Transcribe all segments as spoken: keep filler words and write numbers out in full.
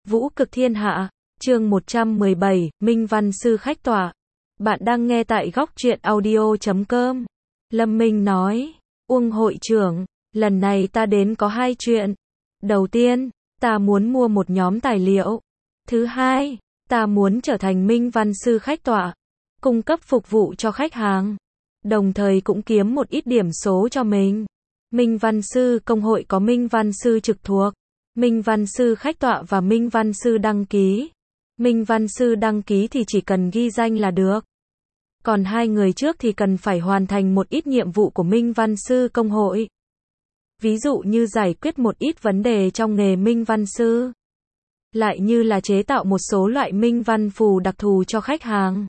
Vũ cực thiên hạ, chương một trăm mười bảy, Minh Văn Sư khách tọa. Bạn đang nghe tại góc truyện audio chấm com. Lâm Minh nói, Uông hội trưởng, lần này ta đến có hai chuyện. Đầu tiên, ta muốn mua một nhóm tài liệu. Thứ hai, ta muốn trở thành Minh Văn Sư khách tọa, cung cấp phục vụ cho khách hàng, đồng thời cũng kiếm một ít điểm số cho mình. Minh Văn Sư công hội có Minh Văn Sư trực thuộc, Minh Văn Sư khách tọa và Minh Văn Sư đăng ký. Minh Văn Sư đăng ký thì chỉ cần ghi danh là được. Còn hai người trước thì cần phải hoàn thành một ít nhiệm vụ của Minh Văn Sư công hội. Ví dụ như giải quyết một ít vấn đề trong nghề Minh Văn Sư. Lại như là chế tạo một số loại Minh Văn phù đặc thù cho khách hàng.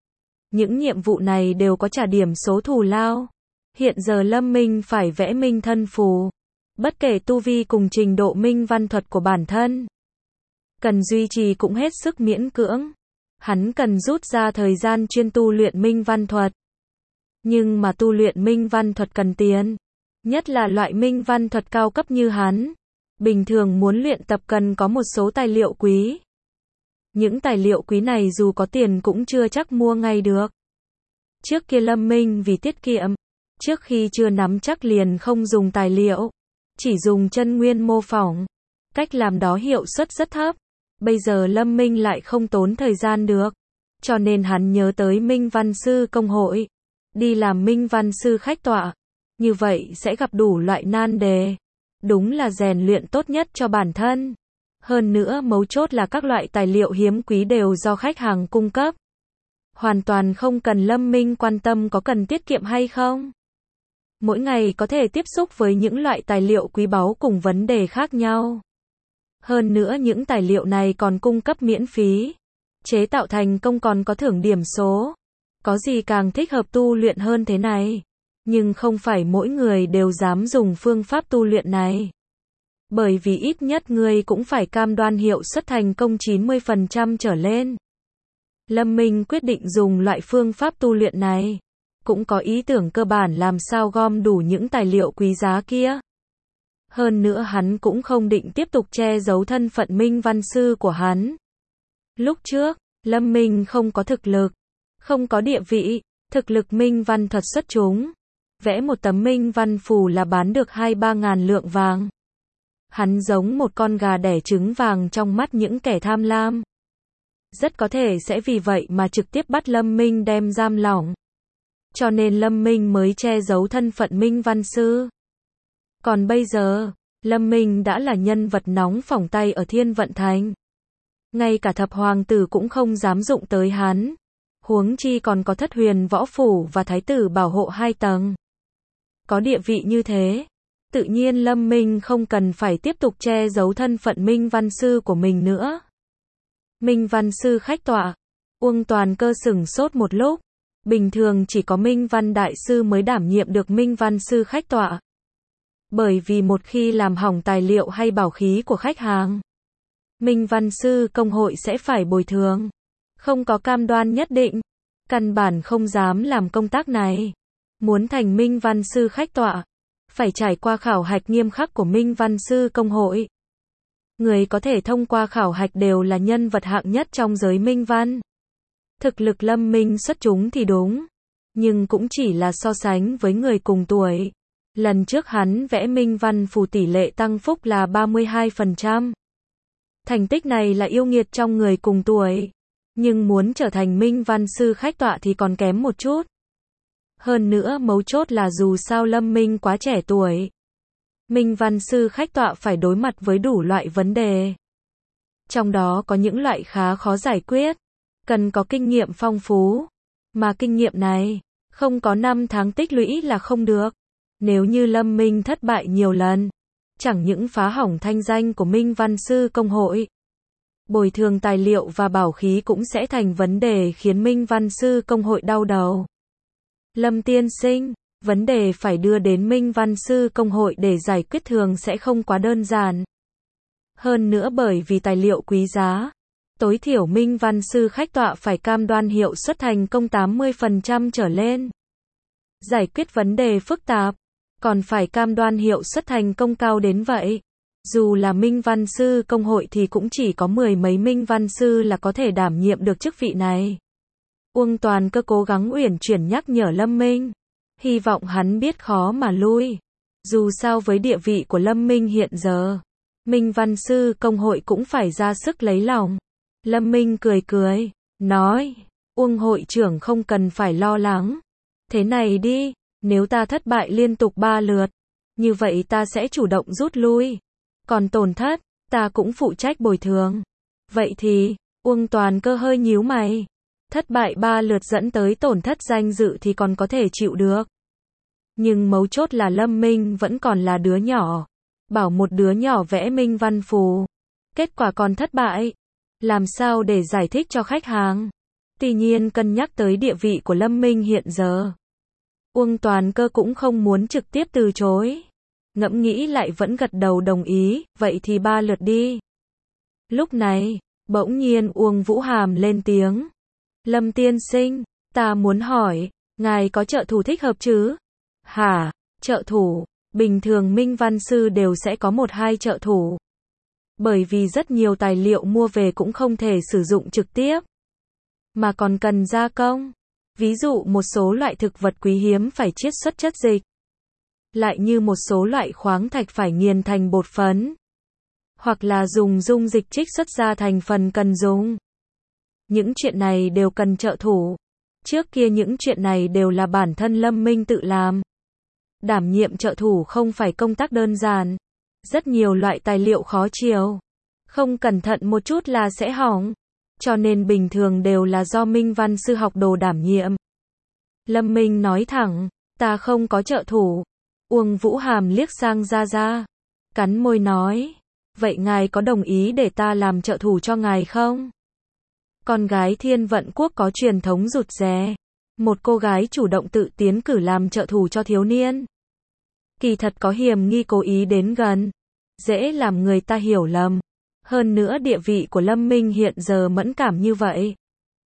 Những nhiệm vụ này đều có trả điểm số thù lao. Hiện giờ Lâm Minh phải vẽ Minh thân phù. Bất kể tu vi cùng trình độ Minh Văn thuật của bản thân, cần duy trì cũng hết sức miễn cưỡng. Hắn cần rút ra thời gian chuyên tu luyện Minh Văn thuật. Nhưng mà tu luyện Minh Văn thuật cần tiền. Nhất là loại Minh Văn thuật cao cấp như hắn. Bình thường muốn luyện tập cần có một số tài liệu quý. Những tài liệu quý này dù có tiền cũng chưa chắc mua ngay được. Trước kia Lâm Minh vì tiết kiệm, trước khi chưa nắm chắc liền không dùng tài liệu, chỉ dùng chân nguyên mô phỏng. Cách làm đó hiệu suất rất thấp. Bây giờ Lâm Minh lại không tốn thời gian được. Cho nên hắn nhớ tới Minh Văn Sư công hội. Đi làm Minh Văn Sư khách tọa. Như vậy sẽ gặp đủ loại nan đề. Đúng là rèn luyện tốt nhất cho bản thân. Hơn nữa mấu chốt là các loại tài liệu hiếm quý đều do khách hàng cung cấp. Hoàn toàn không cần Lâm Minh quan tâm có cần tiết kiệm hay không. Mỗi ngày có thể tiếp xúc với những loại tài liệu quý báu cùng vấn đề khác nhau. Hơn nữa những tài liệu này còn cung cấp miễn phí. Chế tạo thành công còn có thưởng điểm số. Có gì càng thích hợp tu luyện hơn thế này. Nhưng không phải mỗi người đều dám dùng phương pháp tu luyện này. Bởi vì ít nhất người cũng phải cam đoan hiệu suất thành công chín mươi phần trăm trở lên. Lâm Minh quyết định dùng loại phương pháp tu luyện này. Cũng có ý tưởng cơ bản làm sao gom đủ những tài liệu quý giá kia. Hơn nữa hắn cũng không định tiếp tục che giấu thân phận Minh Văn Sư của hắn. Lúc trước, Lâm Minh không có thực lực, không có địa vị, thực lực Minh Văn thuật xuất chúng. Vẽ một tấm Minh Văn phù là bán được hai ba ngàn lượng vàng. Hắn giống một con gà đẻ trứng vàng trong mắt những kẻ tham lam. Rất có thể sẽ vì vậy mà trực tiếp bắt Lâm Minh đem giam lỏng. Cho nên Lâm Minh mới che giấu thân phận Minh Văn Sư. Còn bây giờ, Lâm Minh đã là nhân vật nóng phỏng tay ở Thiên Vận Thành. Ngay cả thập hoàng tử cũng không dám dụng tới hắn. Huống chi còn có thất huyền võ phủ và thái tử bảo hộ hai tầng. Có địa vị như thế, tự nhiên Lâm Minh không cần phải tiếp tục che giấu thân phận Minh Văn Sư của mình nữa. Minh Văn Sư khách tọa. Uông Toàn Cơ sửng sốt một lúc. Bình thường chỉ có Minh Văn Đại Sư mới đảm nhiệm được Minh Văn Sư khách tọa. Bởi vì một khi làm hỏng tài liệu hay bảo khí của khách hàng, Minh Văn Sư công hội sẽ phải bồi thường. Không có cam đoan nhất định, căn bản không dám làm công tác này. Muốn thành Minh Văn Sư khách tọa, phải trải qua khảo hạch nghiêm khắc của Minh Văn Sư công hội. Người có thể thông qua khảo hạch đều là nhân vật hạng nhất trong giới Minh Văn. Thực lực Lâm Minh xuất chúng thì đúng, nhưng cũng chỉ là so sánh với người cùng tuổi. Lần trước hắn vẽ Minh Văn phù tỷ lệ tăng phúc là ba mươi hai phần trăm. Thành tích này là yêu nghiệt trong người cùng tuổi. Nhưng muốn trở thành Minh Văn Sư khách tọa thì còn kém một chút. Hơn nữa mấu chốt là dù sao Lâm Minh quá trẻ tuổi. Minh Văn Sư khách tọa phải đối mặt với đủ loại vấn đề. Trong đó có những loại khá khó giải quyết. Cần có kinh nghiệm phong phú. Mà kinh nghiệm này, không có năm tháng tích lũy là không được. Nếu như Lâm Minh thất bại nhiều lần, chẳng những phá hỏng thanh danh của Minh Văn Sư công hội, bồi thường tài liệu và bảo khí cũng sẽ thành vấn đề khiến Minh Văn Sư công hội đau đầu. Lâm tiên sinh, vấn đề phải đưa đến Minh Văn Sư công hội để giải quyết thường sẽ không quá đơn giản. Hơn nữa bởi vì tài liệu quý giá, tối thiểu Minh Văn Sư khách tọa phải cam đoan hiệu suất thành công tám mươi phần trăm trở lên. Giải quyết vấn đề phức tạp, còn phải cam đoan hiệu suất thành công cao đến vậy. Dù là Minh Văn Sư Công hội thì cũng chỉ có mười mấy Minh Văn Sư là có thể đảm nhiệm được chức vị này. Uông Toàn Cơ cố gắng uyển chuyển nhắc nhở Lâm Minh. Hy vọng hắn biết khó mà lui. Dù sao với địa vị của Lâm Minh hiện giờ, Minh Văn Sư Công hội cũng phải ra sức lấy lòng. Lâm Minh cười cười, nói, Uông hội trưởng không cần phải lo lắng. Thế này đi, nếu ta thất bại liên tục ba lượt, như vậy ta sẽ chủ động rút lui. Còn tổn thất, ta cũng phụ trách bồi thường. Vậy thì, Uông Toàn Cơ hơi nhíu mày. Thất bại ba lượt dẫn tới tổn thất danh dự thì còn có thể chịu được. Nhưng mấu chốt là Lâm Minh vẫn còn là đứa nhỏ. Bảo một đứa nhỏ vẽ minh văn phù. Kết quả còn thất bại. Làm sao để giải thích cho khách hàng? Tuy nhiên cân nhắc tới địa vị của Lâm Minh hiện giờ, Uông Toàn Cơ cũng không muốn trực tiếp từ chối. Ngẫm nghĩ lại vẫn gật đầu đồng ý, vậy thì ba lượt đi. Lúc này, bỗng nhiên Uông Vũ Hàm lên tiếng. Lâm tiên sinh, ta muốn hỏi, ngài có trợ thủ thích hợp chứ? Hả, trợ thủ, bình thường Minh Văn Sư đều sẽ có một hai trợ thủ. Bởi vì rất nhiều tài liệu mua về cũng không thể sử dụng trực tiếp, mà còn cần gia công. Ví dụ một số loại thực vật quý hiếm phải chiết xuất chất dịch. Lại như một số loại khoáng thạch phải nghiền thành bột phấn. Hoặc là dùng dung dịch trích xuất ra thành phần cần dùng. Những chuyện này đều cần trợ thủ. Trước kia những chuyện này đều là bản thân Lâm Minh tự làm. Đảm nhiệm trợ thủ không phải công tác đơn giản. Rất nhiều loại tài liệu khó chiều. Không cẩn thận một chút là sẽ hỏng. Cho nên bình thường đều là do Minh Văn Sư học đồ đảm nhiệm. Lâm Minh nói thẳng, ta không có trợ thủ. Uông Vũ Hàm liếc sang Gia Gia. Cắn môi nói, vậy ngài có đồng ý để ta làm trợ thủ cho ngài không? Con gái Thiên Vận Quốc có truyền thống rụt rè. Một cô gái chủ động tự tiến cử làm trợ thủ cho thiếu niên. Kỳ thật có hiềm nghi cố ý đến gần. Dễ làm người ta hiểu lầm. Hơn nữa địa vị của Lâm Minh hiện giờ mẫn cảm như vậy.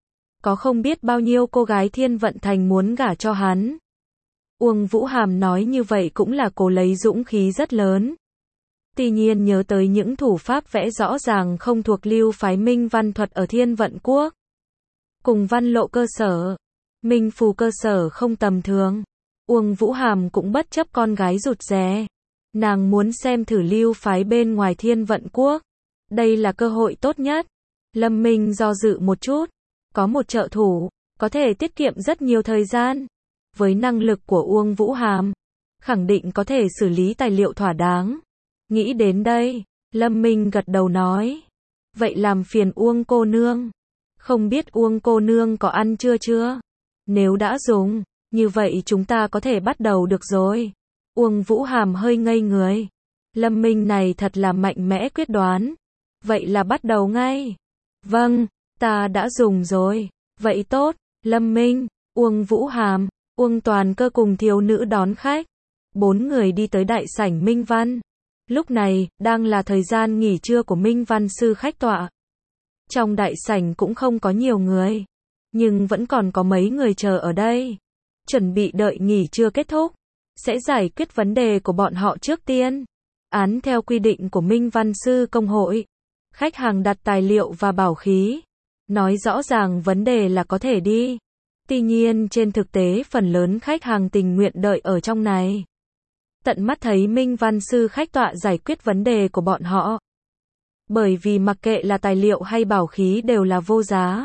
Có không biết bao nhiêu cô gái Thiên Vận Thành muốn gả cho hắn. Uông Vũ Hàm nói như vậy cũng là cố lấy dũng khí rất lớn. Tuy nhiên nhớ tới những thủ pháp vẽ rõ ràng không thuộc lưu phái Minh Văn thuật ở Thiên Vận Quốc. Cùng văn lộ cơ sở, Minh phù cơ sở không tầm thường. Uông Vũ Hàm cũng bất chấp con gái rụt rè. Nàng muốn xem thử lưu phái bên ngoài Thiên Vận Quốc. Đây là cơ hội tốt nhất. Lâm Minh do dự một chút. Có một trợ thủ, có thể tiết kiệm rất nhiều thời gian. Với năng lực của Uông Vũ Hàm, khẳng định có thể xử lý tài liệu thỏa đáng. Nghĩ đến đây, Lâm Minh gật đầu nói. Vậy làm phiền Uông cô nương. Không biết Uông cô nương có ăn chưa chưa? Nếu đã dùng, như vậy chúng ta có thể bắt đầu được rồi. Uông Vũ Hàm hơi ngây người. Lâm Minh này thật là mạnh mẽ quyết đoán. Vậy là bắt đầu ngay. Vâng, ta đã dùng rồi. Vậy tốt, Lâm Minh, Uông Vũ Hàm, Uông Toàn Cơ cùng thiếu nữ đón khách. Bốn người đi tới đại sảnh Minh Văn. Lúc này, đang là thời gian nghỉ trưa của Minh Văn Sư khách tọa. Trong đại sảnh cũng không có nhiều người. Nhưng vẫn còn có mấy người chờ ở đây. Chuẩn bị đợi nghỉ trưa kết thúc. Sẽ giải quyết vấn đề của bọn họ trước tiên. Án theo quy định của Minh Văn Sư Công hội. Khách hàng đặt tài liệu và bảo khí. Nói rõ ràng vấn đề là có thể đi. Tuy nhiên trên thực tế phần lớn khách hàng tình nguyện đợi ở trong này. Tận mắt thấy Minh Văn Sư khách tọa giải quyết vấn đề của bọn họ. Bởi vì mặc kệ là tài liệu hay bảo khí đều là vô giá.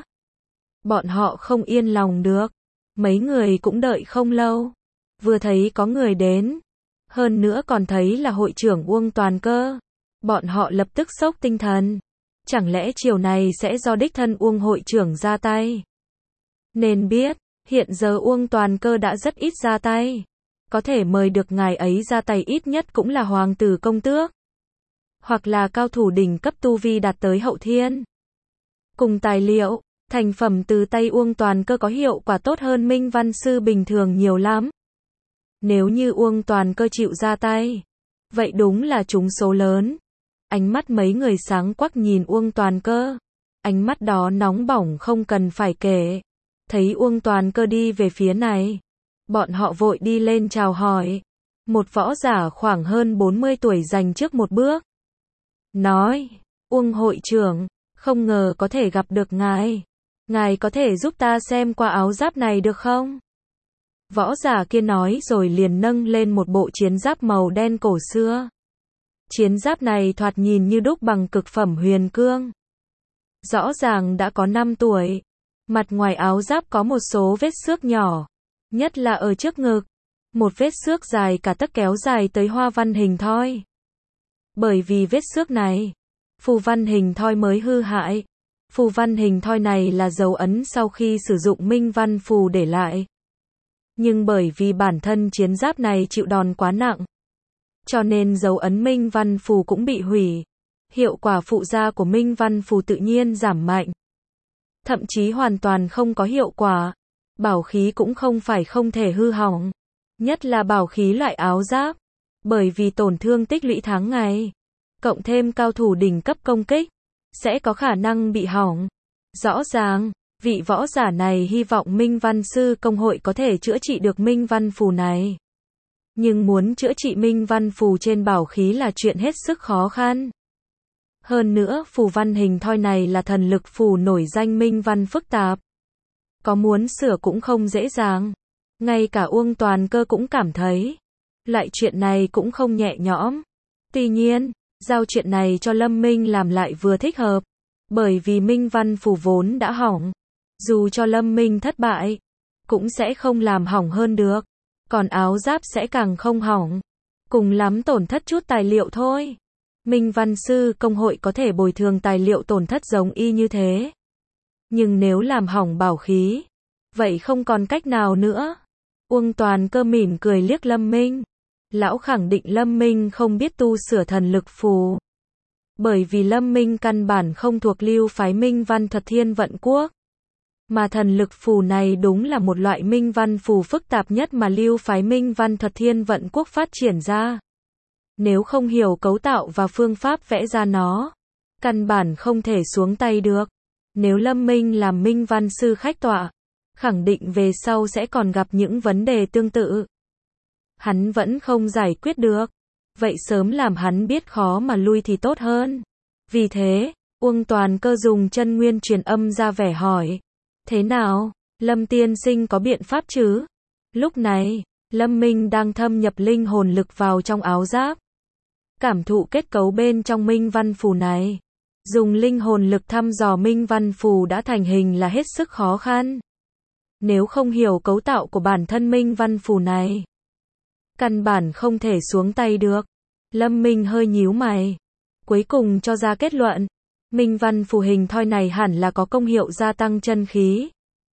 Bọn họ không yên lòng được. Mấy người cũng đợi không lâu. Vừa thấy có người đến. Hơn nữa còn thấy là hội trưởng Uông Toàn Cơ. Bọn họ lập tức sốc tinh thần. Chẳng lẽ chiều này sẽ do đích thân Uông hội trưởng ra tay? Nên biết, hiện giờ Uông Toàn Cơ đã rất ít ra tay. Có thể mời được ngài ấy ra tay ít nhất cũng là hoàng tử công tước. Hoặc là cao thủ đỉnh cấp tu vi đạt tới hậu thiên. Cùng tài liệu, thành phẩm từ tay Uông Toàn Cơ có hiệu quả tốt hơn Minh Văn Sư bình thường nhiều lắm. Nếu như Uông Toàn Cơ chịu ra tay, vậy đúng là trúng số lớn. Ánh mắt mấy người sáng quắc nhìn Uông Toàn Cơ. Ánh mắt đó nóng bỏng không cần phải kể. Thấy Uông Toàn Cơ đi về phía này. Bọn họ vội đi lên chào hỏi. Một võ giả khoảng hơn bốn mươi tuổi giành trước một bước. nói, Uông hội trưởng, không ngờ có thể gặp được ngài. Ngài có thể giúp ta xem qua áo giáp này được không? Võ giả kia nói rồi liền nâng lên một bộ chiến giáp màu đen cổ xưa. Chiến giáp này thoạt nhìn như đúc bằng cực phẩm huyền cương. Rõ ràng đã có năm tuổi. Mặt ngoài áo giáp có một số vết xước nhỏ, nhất là ở trước ngực. Một vết xước dài cả tấc kéo dài tới hoa văn hình thoi. Bởi vì vết xước này, phù văn hình thoi mới hư hại. Phù văn hình thoi này là dấu ấn sau khi sử dụng minh văn phù để lại. Nhưng bởi vì bản thân chiến giáp này chịu đòn quá nặng, cho nên dấu ấn minh văn phù cũng bị hủy. Hiệu quả phụ gia của minh văn phù tự nhiên giảm mạnh. Thậm chí hoàn toàn không có hiệu quả. Bảo khí cũng không phải không thể hư hỏng. Nhất là bảo khí loại áo giáp. Bởi vì tổn thương tích lũy tháng ngày, cộng thêm cao thủ đỉnh cấp công kích, sẽ có khả năng bị hỏng. Rõ ràng, vị võ giả này hy vọng Minh Văn Sư Công hội có thể chữa trị được Minh Văn Phù này. Nhưng muốn chữa trị Minh Văn Phù trên bảo khí là chuyện hết sức khó khăn. Hơn nữa, phù văn hình thoi này là thần lực phù nổi danh minh văn phức tạp. Có muốn sửa cũng không dễ dàng. Ngay cả Uông Toàn Cơ cũng cảm thấy, loại chuyện này cũng không nhẹ nhõm. Tuy nhiên, giao chuyện này cho Lâm Minh làm lại vừa thích hợp. Bởi vì minh văn phù vốn đã hỏng. Dù cho Lâm Minh thất bại, cũng sẽ không làm hỏng hơn được. Còn áo giáp sẽ càng không hỏng. Cùng lắm tổn thất chút tài liệu thôi. Minh Văn Sư Công hội có thể bồi thường tài liệu tổn thất giống y như thế. Nhưng nếu làm hỏng bảo khí, vậy không còn cách nào nữa. Uông Toàn Cơ mỉm cười liếc Lâm Minh. Lão khẳng định Lâm Minh không biết tu sửa thần lực phù. Bởi vì Lâm Minh căn bản không thuộc lưu phái Minh Văn Thuật Thiên Vận Quốc. Mà thần lực phù này đúng là một loại Minh Văn phù phức tạp nhất mà lưu phái Minh Văn Thuật Thiên Vận Quốc phát triển ra. Nếu không hiểu cấu tạo và phương pháp vẽ ra nó, căn bản không thể xuống tay được. Nếu Lâm Minh làm Minh Văn Sư khách tọa, khẳng định về sau sẽ còn gặp những vấn đề tương tự. Hắn vẫn không giải quyết được. Vậy sớm làm hắn biết khó mà lui thì tốt hơn. Vì thế, Uông Toàn Cơ dùng chân nguyên truyền âm ra vẻ hỏi. Thế nào, Lâm tiên sinh có biện pháp chứ? Lúc này, Lâm Minh đang thâm nhập linh hồn lực vào trong áo giáp. Cảm thụ kết cấu bên trong minh văn phù này. Dùng linh hồn lực thăm dò minh văn phù đã thành hình là hết sức khó khăn. Nếu không hiểu cấu tạo của bản thân minh văn phù này, căn bản không thể xuống tay được. Lâm Minh hơi nhíu mày. Cuối cùng cho ra kết luận. Minh văn phù hình thoi này hẳn là có công hiệu gia tăng chân khí,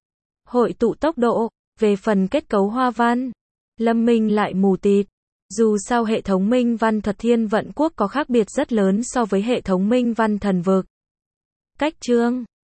hội tụ tốc độ. Về phần kết cấu hoa văn, Lâm Minh lại mù tịt. Dù sao hệ thống Minh Văn Thuật Thiên Vận Quốc có khác biệt rất lớn so với hệ thống Minh Văn Thần Vực. Cách chương